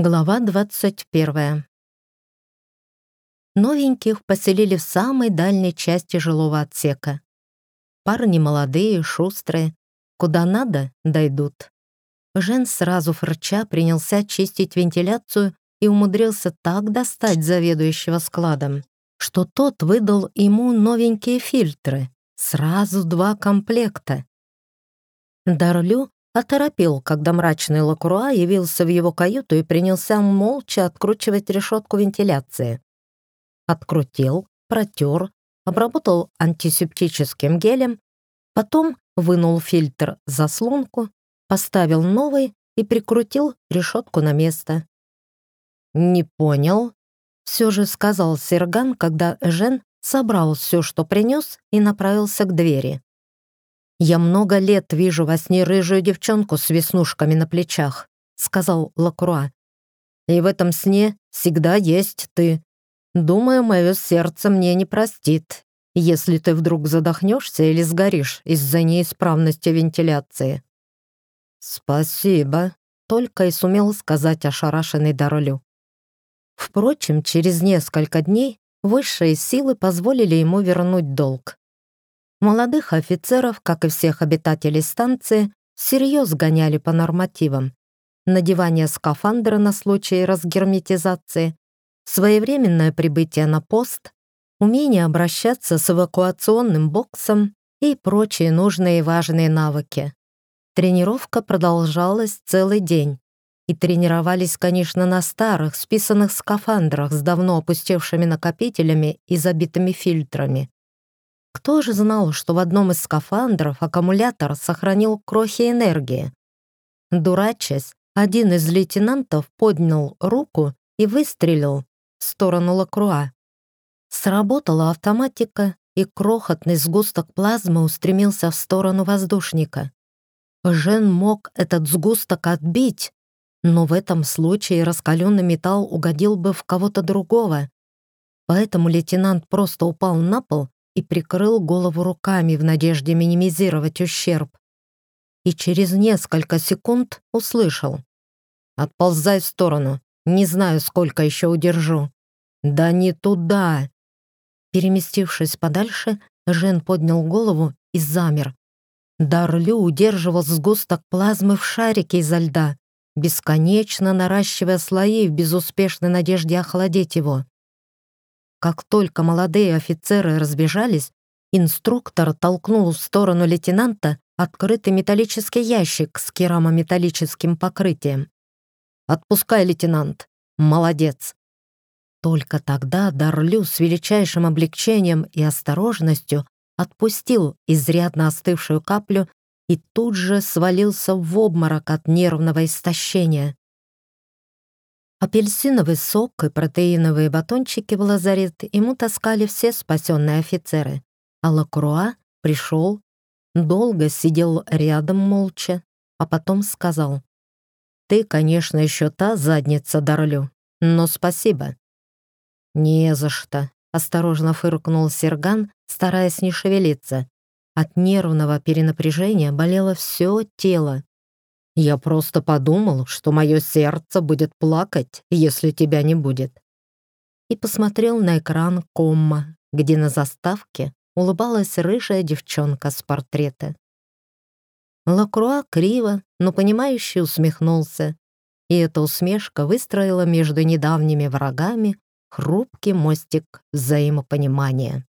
Глава 21. Новеньких поселили в самой дальней части жилого отсека. Парни молодые, шустрые. Куда надо, дойдут. Жен сразу фырча принялся чистить вентиляцию и умудрился так достать заведующего складом, что тот выдал ему новенькие фильтры. Сразу 2 комплекта. Дарлю оторопел, когда мрачный Лакруа явился в его каюту и принялся молча откручивать решетку вентиляции. Открутил, протер, обработал антисептическим гелем, потом вынул фильтр заслонку, поставил новый и прикрутил решетку на место. «Не понял», — все же сказал Серган, когда Жен собрал все, что принес, и направился к двери. «Я много лет вижу во сне рыжую девчонку с веснушками на плечах», — сказал Лакруа. «И в этом сне всегда есть ты. Думаю, мое сердце мне не простит, если ты вдруг задохнешься или сгоришь из-за неисправности вентиляции». «Спасибо», — только и сумел сказать ошарашенный Дарлю. Впрочем, через несколько дней высшие силы позволили ему вернуть долг. Молодых офицеров, как и всех обитателей станции, всерьез гоняли по нормативам. Надевание скафандра на случай разгерметизации, своевременное прибытие на пост, умение обращаться с эвакуационным боксом и прочие нужные и важные навыки. Тренировка продолжалась целый день. И тренировались, конечно, на старых, списанных скафандрах с давно опустевшими накопителями и забитыми фильтрами. Кто же знал, что в одном из скафандров аккумулятор сохранил крохи энергии? Дурачась, один из лейтенантов поднял руку и выстрелил в сторону Лакруа. Сработала автоматика, и крохотный сгусток плазмы устремился в сторону воздушника. Жен мог этот сгусток отбить, но в этом случае раскаленный металл угодил бы в кого-то другого. Поэтому лейтенант просто упал на пол и прикрыл голову руками в надежде минимизировать ущерб. И через несколько секунд услышал: «Отползай в сторону, не знаю, сколько еще удержу». «Да не туда!» Переместившись подальше, Жен поднял голову и замер. Дарлю удерживал сгусток плазмы в шарике изо льда, бесконечно наращивая слои в безуспешной надежде охладить его. Как только молодые офицеры разбежались, инструктор толкнул в сторону лейтенанта открытый металлический ящик с керамометаллическим покрытием. «Отпускай, лейтенант! Молодец!» Только тогда Дарлю с величайшим облегчением и осторожностью отпустил изрядно остывшую каплю и тут же свалился в обморок от нервного истощения. Апельсиновый сок и протеиновые батончики в лазарет ему таскали все спасенные офицеры, а Лакруа пришел, долго сидел рядом молча, а потом сказал: «Ты, конечно, еще та задница, Дарлю, но спасибо». «Не за что», — осторожно фыркнул Серган, стараясь не шевелиться. От нервного перенапряжения болело все тело. «Я просто подумал, что мое сердце будет плакать, если тебя не будет». И посмотрел на экран комма, где на заставке улыбалась рыжая девчонка с портрета. Лакруа криво, но понимающе усмехнулся, и эта усмешка выстроила между недавними врагами хрупкий мостик взаимопонимания.